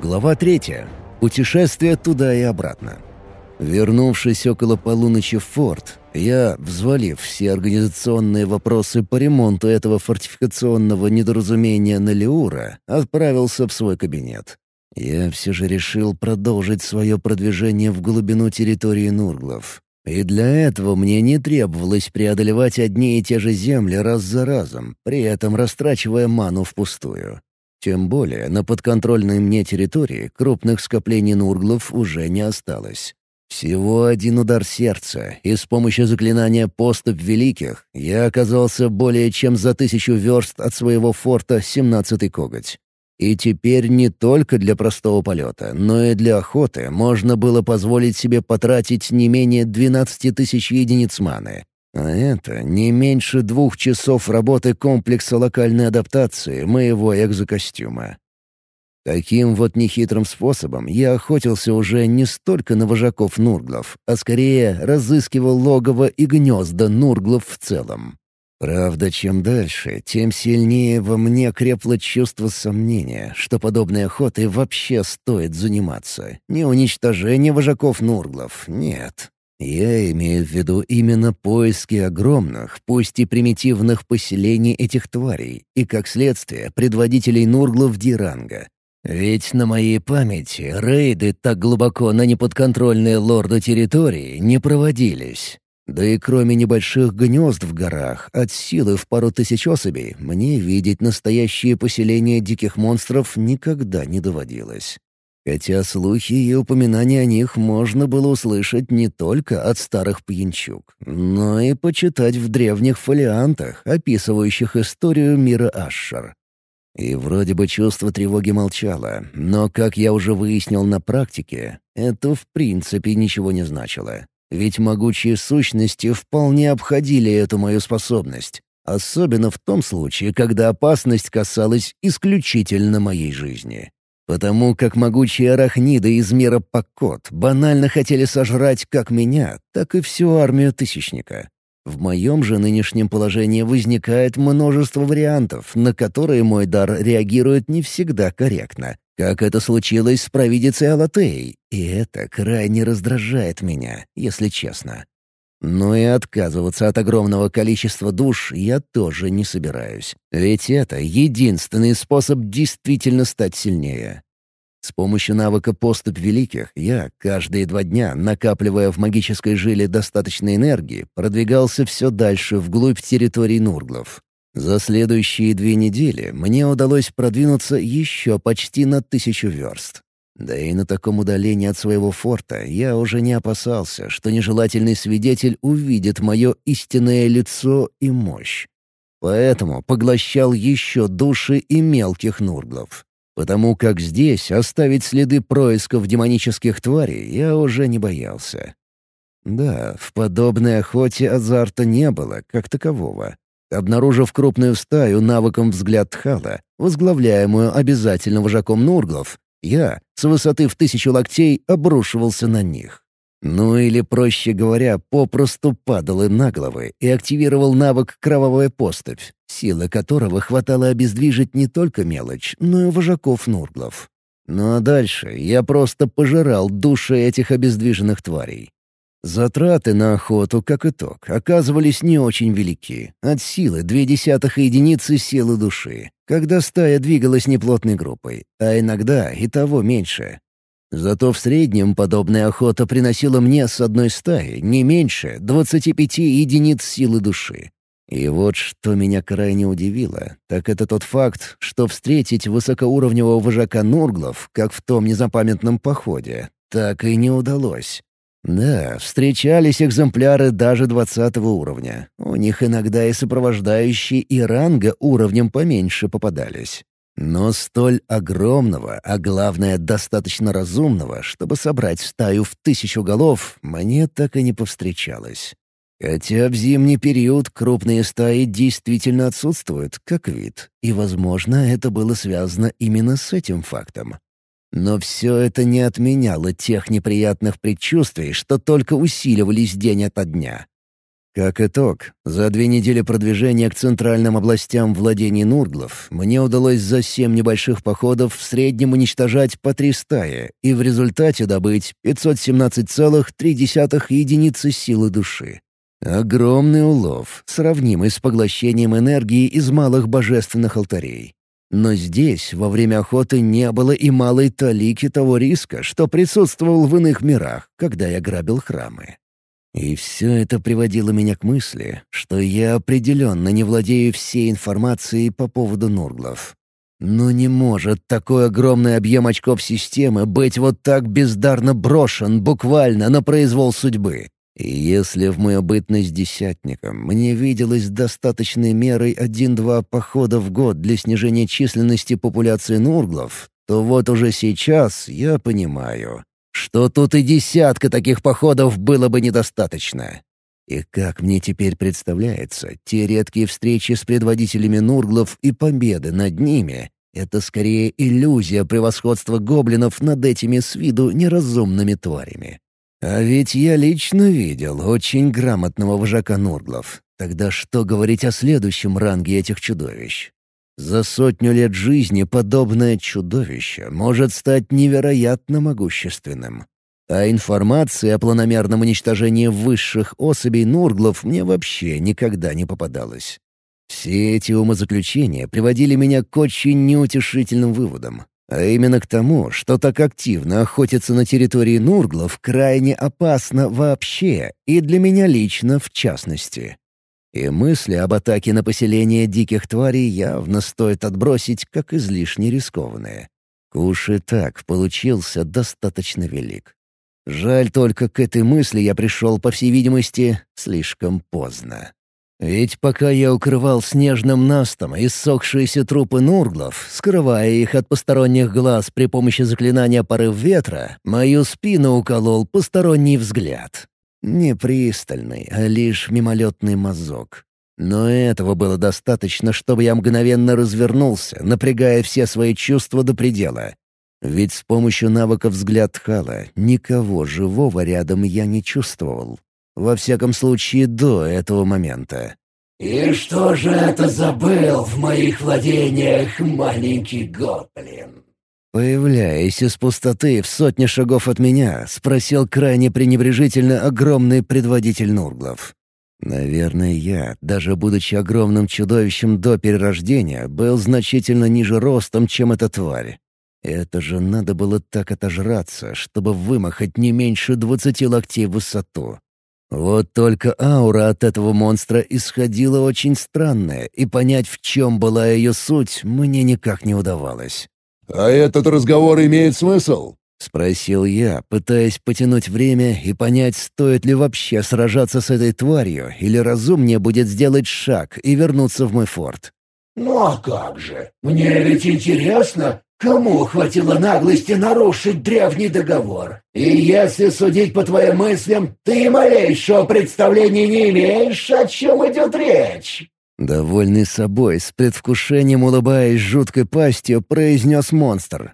Глава 3. Путешествие туда и обратно. Вернувшись около полуночи в форт, я, взвалив все организационные вопросы по ремонту этого фортификационного недоразумения на Леура, отправился в свой кабинет. Я все же решил продолжить свое продвижение в глубину территории Нурглов. И для этого мне не требовалось преодолевать одни и те же земли раз за разом, при этом растрачивая ману впустую. Тем более на подконтрольной мне территории крупных скоплений Нурглов уже не осталось. Всего один удар сердца, и с помощью заклинания «Поступь великих» я оказался более чем за 1000 верст от своего форта 17-й коготь. И теперь не только для простого полета, но и для охоты можно было позволить себе потратить не менее 12 000 единиц маны. А это не меньше 2 часов работы комплекса локальной адаптации моего экзокостюма. Таким вот нехитрым способом я охотился уже не столько на вожаков Нурглов, а скорее разыскивал логово и гнезда Нурглов в целом. Правда, чем дальше, тем сильнее во мне крепло чувство сомнения, что подобной охотой вообще стоит заниматься. Не уничтожение вожаков Нурглов, нет. Я имею в виду именно поиски огромных, пусть и примитивных поселений этих тварей, и, как следствие, предводителей Нурглов Ди-ранга. Ведь на моей памяти рейды так глубоко на неподконтрольные лорду территории не проводились. Да и кроме небольших гнезд в горах, от силы в пару тысяч особей, мне видеть настоящие поселения диких монстров никогда не доводилось. Хотя слухи и упоминания о них можно было услышать не только от старых пьянчуг, но и почитать в древних фолиантах, описывающих историю мира Ашшар. И вроде бы чувство тревоги молчало, но, как я уже выяснил на практике, это в принципе ничего не значило. Ведь могучие сущности вполне обходили эту мою способность, особенно в том случае, когда опасность касалась исключительно моей жизни. Потому как могучие арахниды из мира Паккот банально хотели сожрать как меня, так и всю армию Тысячника. В моем же нынешнем положении возникает множество вариантов, на которые мой дар реагирует не всегда корректно, как это случилось с провидицей Алатеей, и это крайне раздражает меня, если честно. Но и отказываться от огромного количества душ я тоже не собираюсь, ведь это единственный способ действительно стать сильнее. С помощью навыка «Поступь великих» я, каждые 2 дня, накапливая в магической жиле достаточно энергии, продвигался все дальше вглубь территории Нурглов. За следующие 2 недели мне удалось продвинуться еще почти на 1000 верст. Да и на таком удалении от своего форта я уже не опасался, что нежелательный свидетель увидит мое истинное лицо и мощь. Поэтому поглощал еще души и мелких Нурглов. Потому как здесь оставить следы происков демонических тварей я уже не боялся. Да, в подобной охоте азарта не было, как такового. Обнаружив крупную стаю навыком «Взгляд Тхала», возглавляемую обязательно вожаком Нурглов, я, с высоты в 1000 локтей, обрушивался на них. Ну или, проще говоря, попросту падал и на головы и активировал навык «Кровавая поступь», силы которого хватало обездвижить не только мелочь, но и вожаков Нурглов. Ну а дальше я просто пожирал души этих обездвиженных тварей. Затраты на охоту, как итог, оказывались не очень велики. От силы 0,2 единицы силы души, когда стая двигалась неплотной группой, а иногда и того меньше. Зато в среднем подобная охота приносила мне с одной стаи не меньше 25 единиц силы души. И вот что меня крайне удивило, так это тот факт, что встретить высокоуровневого вожака Нурглов, как в том незапамятном походе, так и не удалось. Да, встречались экземпляры даже 20-го уровня. У них иногда и сопровождающие и ранга уровнем поменьше попадались. Но столь огромного, а главное, достаточно разумного, чтобы собрать стаю в 1000 голов, мне так и не повстречалось. Хотя в зимний период крупные стаи действительно отсутствуют, как вид, и, возможно, это было связано именно с этим фактом. Но все это не отменяло тех неприятных предчувствий, что только усиливались день ото дня. Как итог, за 2 недели продвижения к центральным областям владений нурглов мне удалось за 7 небольших походов в среднем уничтожать по 3 стаи и в результате добыть 517,3 единицы силы души. Огромный улов, сравнимый с поглощением энергии из малых божественных алтарей. Но здесь во время охоты не было и малой талики того риска, что присутствовал в иных мирах, когда я грабил храмы. И все это приводило меня к мысли, что я определенно не владею всей информацией по поводу нурглов. Но не может такой огромный объем очков системы быть вот так бездарно брошен буквально на произвол судьбы. И если в мою бытность десятником мне виделось достаточной мерой 1-2 похода в год для снижения численности популяции нурглов, то вот уже сейчас я понимаю, что тут и десятка таких походов было бы недостаточно. И как мне теперь представляется, те редкие встречи с предводителями нурглов и победы над ними — это скорее иллюзия превосходства гоблинов над этими с виду неразумными тварями. А ведь я лично видел очень грамотного вожака нурглов. Тогда что говорить о следующем ранге этих чудовищ? За 100 лет жизни подобное чудовище может стать невероятно могущественным. А информация о планомерном уничтожении высших особей нурглов мне вообще никогда не попадалась. Все эти умозаключения приводили меня к очень неутешительным выводам. А именно к тому, что так активно охотиться на территории нурглов крайне опасно вообще, и для меня лично в частности. И мысли об атаке на поселение диких тварей явно стоит отбросить как излишне рискованные. Куш и так получился достаточно велик. Жаль только, к этой мысли я пришел, по всей видимости, слишком поздно. Ведь пока я укрывал снежным настом иссохшиеся трупы нурглов, скрывая их от посторонних глаз при помощи заклинания «Порыв ветра», мою спину уколол посторонний взгляд. Не пристальный, а лишь мимолетный мазок. Но этого было достаточно, чтобы я мгновенно развернулся, напрягая все свои чувства до предела. Ведь с помощью навыка «Взгляд Тхала» никого живого рядом я не чувствовал. Во всяком случае, до этого момента. «И что же это забыл в моих владениях маленький гоблин?» Появляясь из пустоты в 100 шагов от меня, спросил крайне пренебрежительно огромный предводитель нурглов. Наверное, я, даже будучи огромным чудовищем до перерождения, был значительно ниже ростом, чем эта тварь. Это же надо было так отожраться, чтобы вымахать не меньше 20 локтей в высоту. Вот только аура от этого монстра исходила очень странная, и понять, в чем была ее суть, мне никак не удавалось. «А этот разговор имеет смысл?» — спросил я, пытаясь потянуть время и понять, стоит ли вообще сражаться с этой тварью, или разумнее будет сделать шаг и вернуться в мой форт. «Ну а как же? Мне ведь интересно, кому хватило наглости нарушить древний договор? И если судить по твоим мыслям, ты и малейшего представления не имеешь, о чем идет речь». Довольный собой, с предвкушением улыбаясь жуткой пастью, произнес монстр.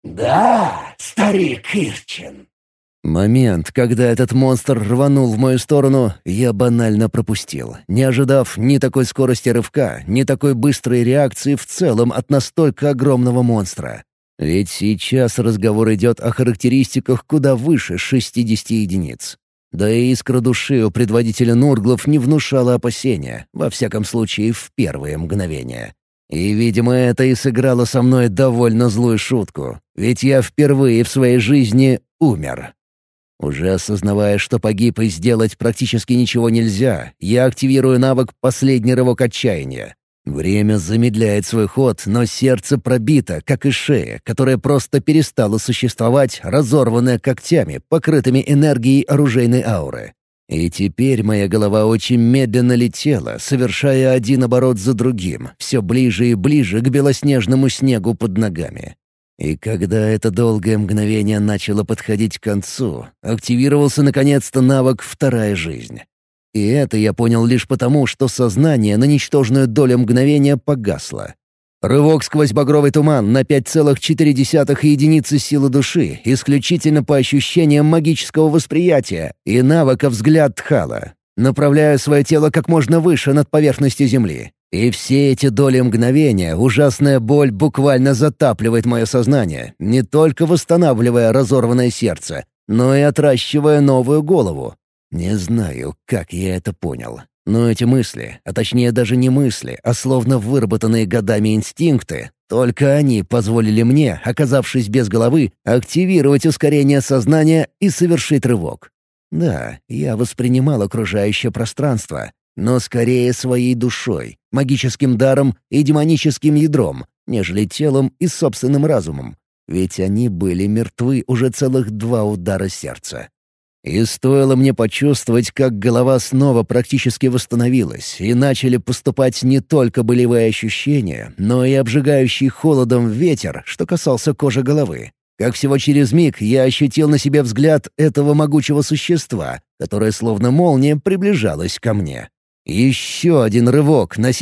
«Да, старик Ирчин». Момент, когда этот монстр рванул в мою сторону, я банально пропустил, не ожидав ни такой скорости рывка, ни такой быстрой реакции в целом от настолько огромного монстра. Ведь сейчас разговор идет о характеристиках куда выше 60 единиц. Да и искра души у предводителя нурглов не внушала опасения, во всяком случае в первые мгновения. И, видимо, это и сыграло со мной довольно злую шутку, ведь я впервые в своей жизни умер. Уже осознавая, что погиб и сделать практически ничего нельзя, я активирую навык «Последний рывок отчаяния». Время замедляет свой ход, но сердце пробито, как и шея, которая просто перестала существовать, разорванная когтями, покрытыми энергией оружейной ауры. И теперь моя голова очень медленно летела, совершая один оборот за другим, все ближе и ближе к белоснежному снегу под ногами. И когда это долгое мгновение начало подходить к концу, активировался наконец-то навык «Вторая жизнь». И это я понял лишь потому, что сознание на ничтожную долю мгновения погасло. Рывок сквозь багровый туман на 5,4 единицы силы души, исключительно по ощущениям магического восприятия, и навыка «Взгляд Тхала». направляю свое тело как можно выше над поверхностью земли. И все эти доли мгновения ужасная боль буквально затапливает мое сознание, не только восстанавливая разорванное сердце, но и отращивая новую голову. Не знаю, как я это понял. Но эти мысли, а точнее даже не мысли, а словно выработанные годами инстинкты, только они позволили мне, оказавшись без головы, активировать ускорение сознания и совершить рывок. Да, я воспринимал окружающее пространство, но скорее своей душой, магическим даром и демоническим ядром, нежели телом и собственным разумом. Ведь они были мертвы уже целых 2 удара сердца. И стоило мне почувствовать, как голова снова практически восстановилась, и начали поступать не только болевые ощущения, но и обжигающий холодом ветер, что касался кожи головы. Как всего через миг я ощутил на себе взгляд этого могучего существа, которое словно молния приближалось ко мне. Еще один рывок на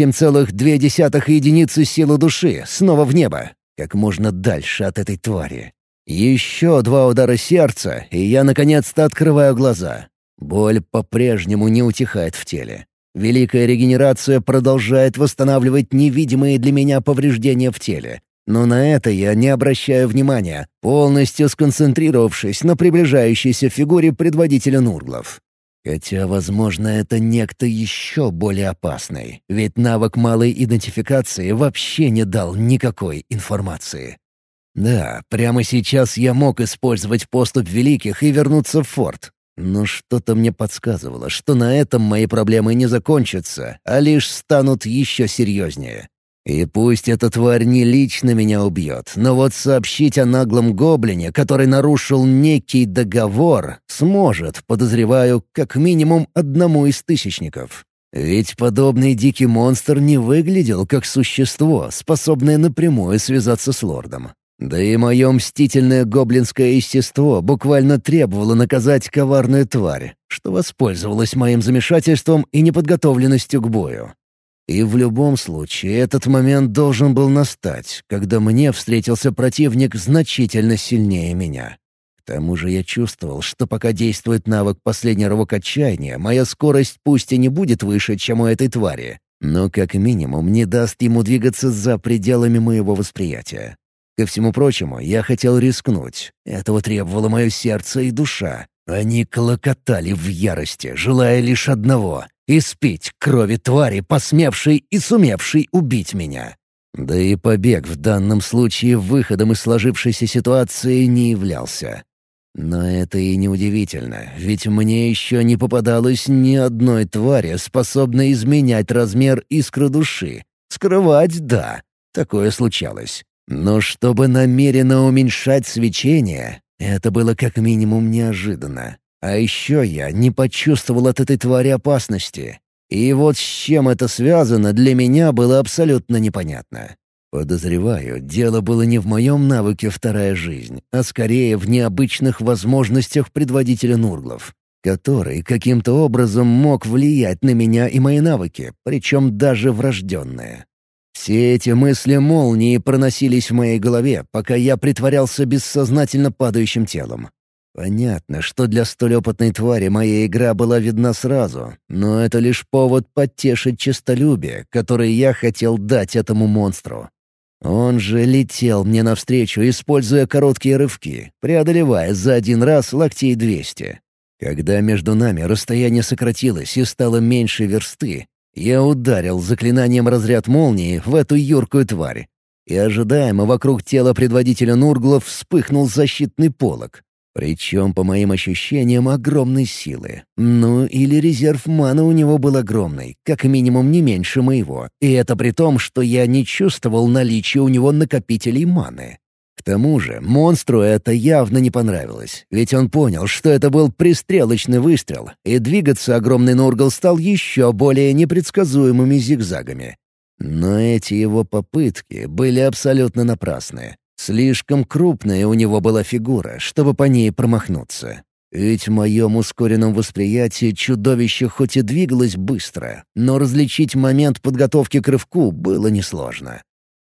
7,2 единицы силы души, снова в небо, как можно дальше от этой твари. Еще 2 удара сердца, и я наконец-то открываю глаза. Боль по-прежнему не утихает в теле. Великая регенерация продолжает восстанавливать невидимые для меня повреждения в теле. Но на это я не обращаю внимания, полностью сконцентрировавшись на приближающейся фигуре предводителя Нурглов. Хотя, возможно, это некто еще более опасный, ведь навык малой идентификации вообще не дал никакой информации. Да, прямо сейчас я мог использовать поступь великих и вернуться в форт. Но что-то мне подсказывало, что на этом мои проблемы не закончатся, а лишь станут еще серьезнее. И пусть эта тварь не лично меня убьет, но вот сообщить о наглом гоблине, который нарушил некий договор, сможет, подозреваю, как минимум одному из тысячников. Ведь подобный дикий монстр не выглядел как существо, способное напрямую связаться с лордом. Да и мое мстительное гоблинское естество буквально требовало наказать коварную тварь, что воспользовалась моим замешательством и неподготовленностью к бою. И в любом случае этот момент должен был настать, когда мне встретился противник значительно сильнее меня. К тому же я чувствовал, что пока действует навык «Последний рывок отчаяния», моя скорость пусть и не будет выше, чем у этой твари, но как минимум не даст ему двигаться за пределами моего восприятия. Ко всему прочему, я хотел рискнуть. Этого требовало мое сердце и душа. Они клокотали в ярости, желая лишь одного — испить крови твари, посмевшей и сумевшей убить меня. Да и побег в данном случае выходом из сложившейся ситуации не являлся. Но это и не удивительно, ведь мне еще не попадалось ни одной твари, способной изменять размер искры души. Скрывать — да, такое случалось. Но чтобы намеренно уменьшать свечение, это было как минимум неожиданно. А еще я не почувствовал от этой твари опасности. И вот с чем это связано, для меня было абсолютно непонятно. Подозреваю, дело было не в моем навыке «Вторая жизнь», а скорее в необычных возможностях предводителя Нурглов, который каким-то образом мог влиять на меня и мои навыки, причем даже врожденные. Все эти мысли молнией проносились в моей голове, пока я притворялся бессознательно падающим телом. Понятно, что для столь опытной твари моя игра была видна сразу, но это лишь повод подтешить честолюбие, которое я хотел дать этому монстру. Он же летел мне навстречу, используя короткие рывки, преодолевая за один раз локтей 200. Когда между нами расстояние сократилось и стало меньше версты, я ударил заклинанием «Разряд молнии» в эту юркую тварь. И ожидаемо вокруг тела предводителя Нурглов вспыхнул защитный полог. Причем, по моим ощущениям, огромной силы. Ну, или резерв маны у него был огромный, как минимум не меньше моего. И это при том, что я не чувствовал наличия у него накопителей маны. К тому же монстру это явно не понравилось, ведь он понял, что это был пристрелочный выстрел, и двигаться огромный Нургл стал еще более непредсказуемыми зигзагами. Но эти его попытки были абсолютно напрасны. Слишком крупная у него была фигура, чтобы по ней промахнуться. Ведь в моем ускоренном восприятии чудовище хоть и двигалось быстро, но различить момент подготовки к рывку было несложно.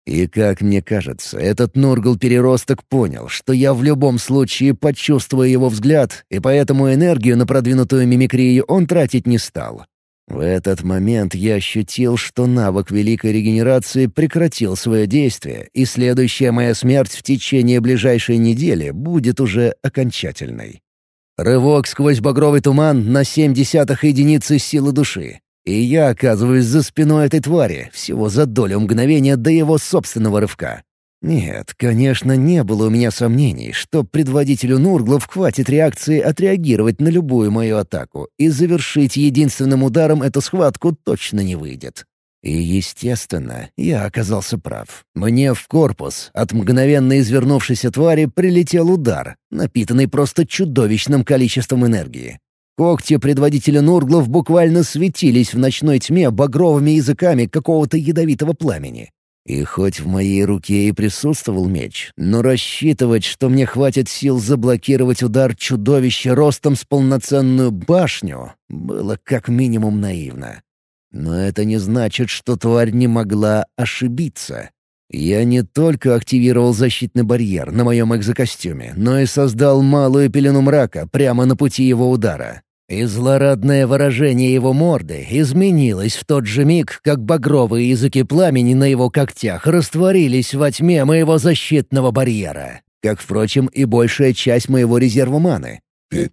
И, как мне кажется, этот Нургл-переросток понял, что я в любом случае почувствую его взгляд, и поэтому энергию на продвинутую мимикрию он тратить не стал. В этот момент я ощутил, что навык великой регенерации прекратил свое действие, и следующая моя смерть в течение ближайшей недели будет уже окончательной. Рывок сквозь багровый туман на 0,7 единицы силы души. И я оказываюсь за спиной этой твари, всего за долю мгновения до его собственного рывка. Нет, конечно, не было у меня сомнений, что предводителю Нурглов хватит реакции отреагировать на любую мою атаку, и завершить единственным ударом эту схватку точно не выйдет. И, естественно, я оказался прав. Мне в корпус от мгновенно извернувшейся твари прилетел удар, напитанный просто чудовищным количеством энергии. Когти предводителя Нурглов буквально светились в ночной тьме багровыми языками какого-то ядовитого пламени. И хоть в моей руке и присутствовал меч, но рассчитывать, что мне хватит сил заблокировать удар чудовища ростом с полноценную башню, было как минимум наивно. Но это не значит, что тварь не могла ошибиться. Я не только активировал защитный барьер на моем экзокостюме, но и создал малую пелену мрака прямо на пути его удара. И злорадное выражение его морды изменилось в тот же миг, как багровые языки пламени на его когтях растворились во тьме моего защитного барьера. Как, впрочем, и большая часть моего резерва маны.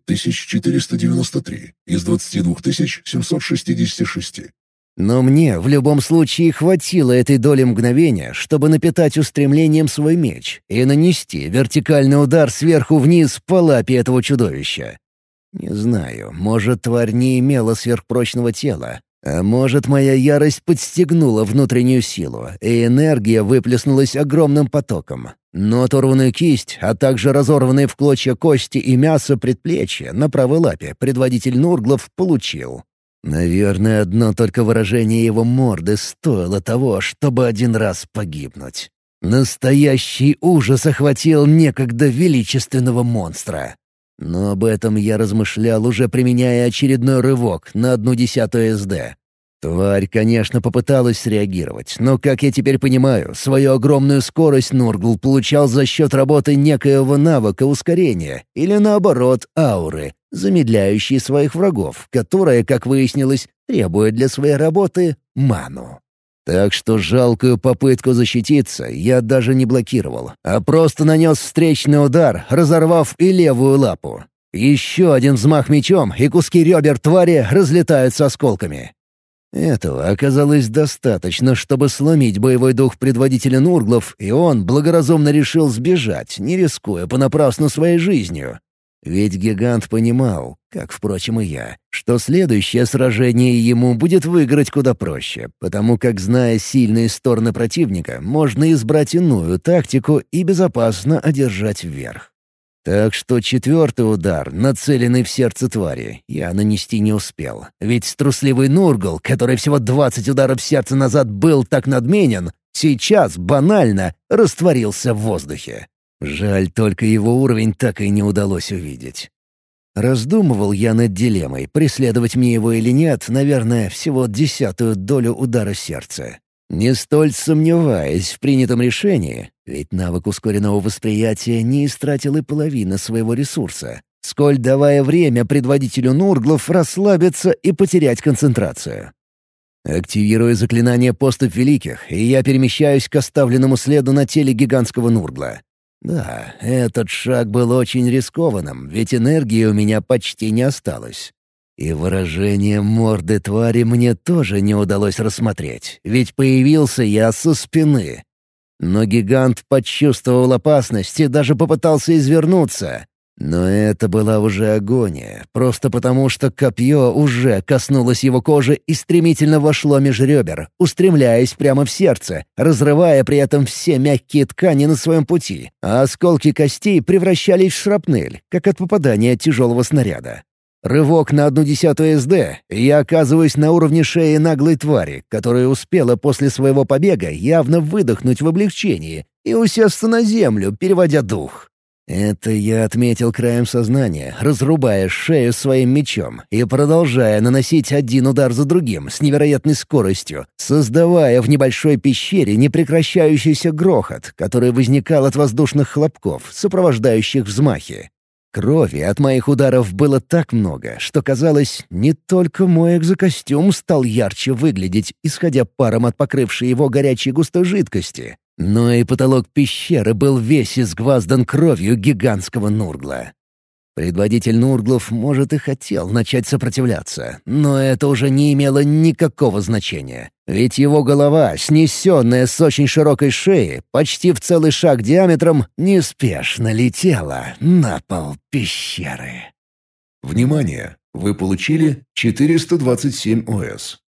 5493 из 22766. Но мне в любом случае хватило этой доли мгновения, чтобы напитать устремлением свой меч и нанести вертикальный удар сверху вниз по лапе этого чудовища. Не знаю, может, тварь не имела сверхпрочного тела, а может, моя ярость подстегнула внутреннюю силу, и энергия выплеснулась огромным потоком. Но оторванную кисть, а также разорванные в клочья кости и мясо предплечья на правой лапе предводитель Нурглов получил. Наверное, одно только выражение его морды стоило того, чтобы один раз погибнуть. Настоящий ужас охватил некогда величественного монстра. Но об этом я размышлял, уже применяя очередной рывок на 0,1 СД. Тварь, конечно, попыталась среагировать, но, как я теперь понимаю, свою огромную скорость Нургл получал за счет работы некоего навыка ускорения или, наоборот, ауры, замедляющей своих врагов, которая, как выяснилось, требует для своей работы ману. Так что жалкую попытку защититься я даже не блокировал, а просто нанес встречный удар, разорвав и левую лапу. Еще один взмах мечом, и куски ребер твари разлетаются осколками. Этого оказалось достаточно, чтобы сломить боевой дух предводителя Нурглов, и он благоразумно решил сбежать, не рискуя понапрасну своей жизнью. Ведь гигант понимал, как, впрочем, и я, что следующее сражение ему будет выиграть куда проще, потому как, зная сильные стороны противника, можно избрать иную тактику и безопасно одержать верх. Так что четвертый удар, нацеленный в сердце твари, я нанести не успел. Ведь трусливый Нургл, который всего 20 ударов сердца назад был так надменен, сейчас банально растворился в воздухе. Жаль, только его уровень так и не удалось увидеть. Раздумывал я над дилеммой, преследовать мне его или нет, наверное, всего 1/10 долю удара сердца. Не столь сомневаясь в принятом решении, ведь навык ускоренного восприятия не истратил и половины своего ресурса, сколь давая время предводителю Нурглов расслабиться и потерять концентрацию. Активирую заклинание «Поступь великих», и я перемещаюсь к оставленному следу на теле гигантского Нургла. Да, этот шаг был очень рискованным, ведь энергии у меня почти не осталось. И выражение морды твари мне тоже не удалось рассмотреть, ведь появился я со спины. Но гигант почувствовал опасность и даже попытался извернуться. Но это была уже агония, просто потому что копье уже коснулось его кожи и стремительно вошло меж ребер, устремляясь прямо в сердце, разрывая при этом все мягкие ткани на своем пути, а осколки костей превращались в шрапнель, как от попадания тяжелого снаряда. Рывок на 0,1 СД, и я оказываюсь на уровне шеи наглой твари, которая успела после своего побега явно выдохнуть в облегчении и усесться на землю, переводя дух. Это я отметил краем сознания, разрубая шею своим мечом и продолжая наносить один удар за другим с невероятной скоростью, создавая в небольшой пещере непрекращающийся грохот, который возникал от воздушных хлопков, сопровождающих взмахи. Крови от моих ударов было так много, что казалось, не только мой экзокостюм стал ярче выглядеть, исходя паром от покрывшей его горячей густой жидкости, но и потолок пещеры был весь изгваздан кровью гигантского Нургла. Предводитель Нурглов, может, и хотел начать сопротивляться, но это уже не имело никакого значения. Ведь его голова, снесенная с очень широкой шеи, почти в целый шаг диаметром, неспешно летела на пол пещеры. Внимание! Вы получили 427 ОС.